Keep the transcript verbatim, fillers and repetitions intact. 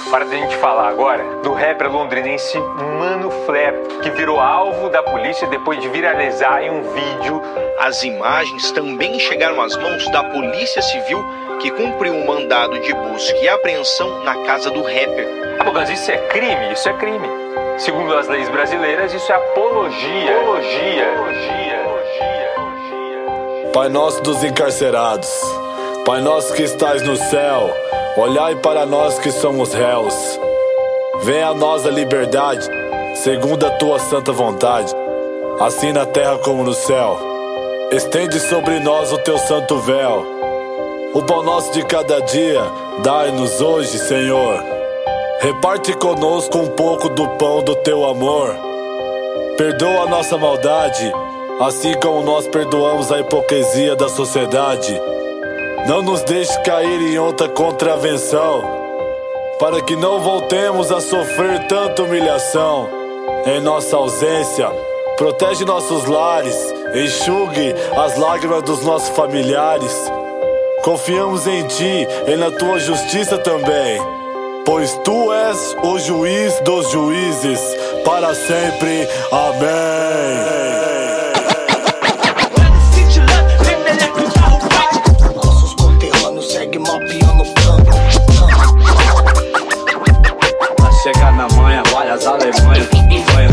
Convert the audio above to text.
Para a gente falar agora do rapper londrinense Mano Flap, que virou alvo da polícia depois de viralizar em um vídeo. As imagens também chegaram às mãos da Polícia Civil, que cumpriu um mandado de busca e apreensão na casa do rapper. Ah, mas isso é crime? Isso é crime. Segundo as leis brasileiras, isso é apologia. Apologia. Apologia. Apologia. Pai nosso dos encarcerados, Pai nosso que estais no céu, olhai para nós que somos réus. Venha a nós a liberdade, segundo a tua santa vontade, assim na terra como no céu. Estende sobre nós o teu santo véu. O pão nosso de cada dia, dai-nos hoje, Senhor. Reparte conosco um pouco do pão do teu amor. Perdoa a nossa maldade, assim como nós perdoamos a hipocrisia da sociedade. Não nos deixe cair em outra contravenção, para que não voltemos a sofrer tanta humilhação. Em nossa ausência, protege nossos lares, enxugue as lágrimas dos nossos familiares. Confiamos em ti e na tua justiça também, pois tu és o juiz dos juízes, para sempre. Amém. Chegar na manhã, olha as Alemanha,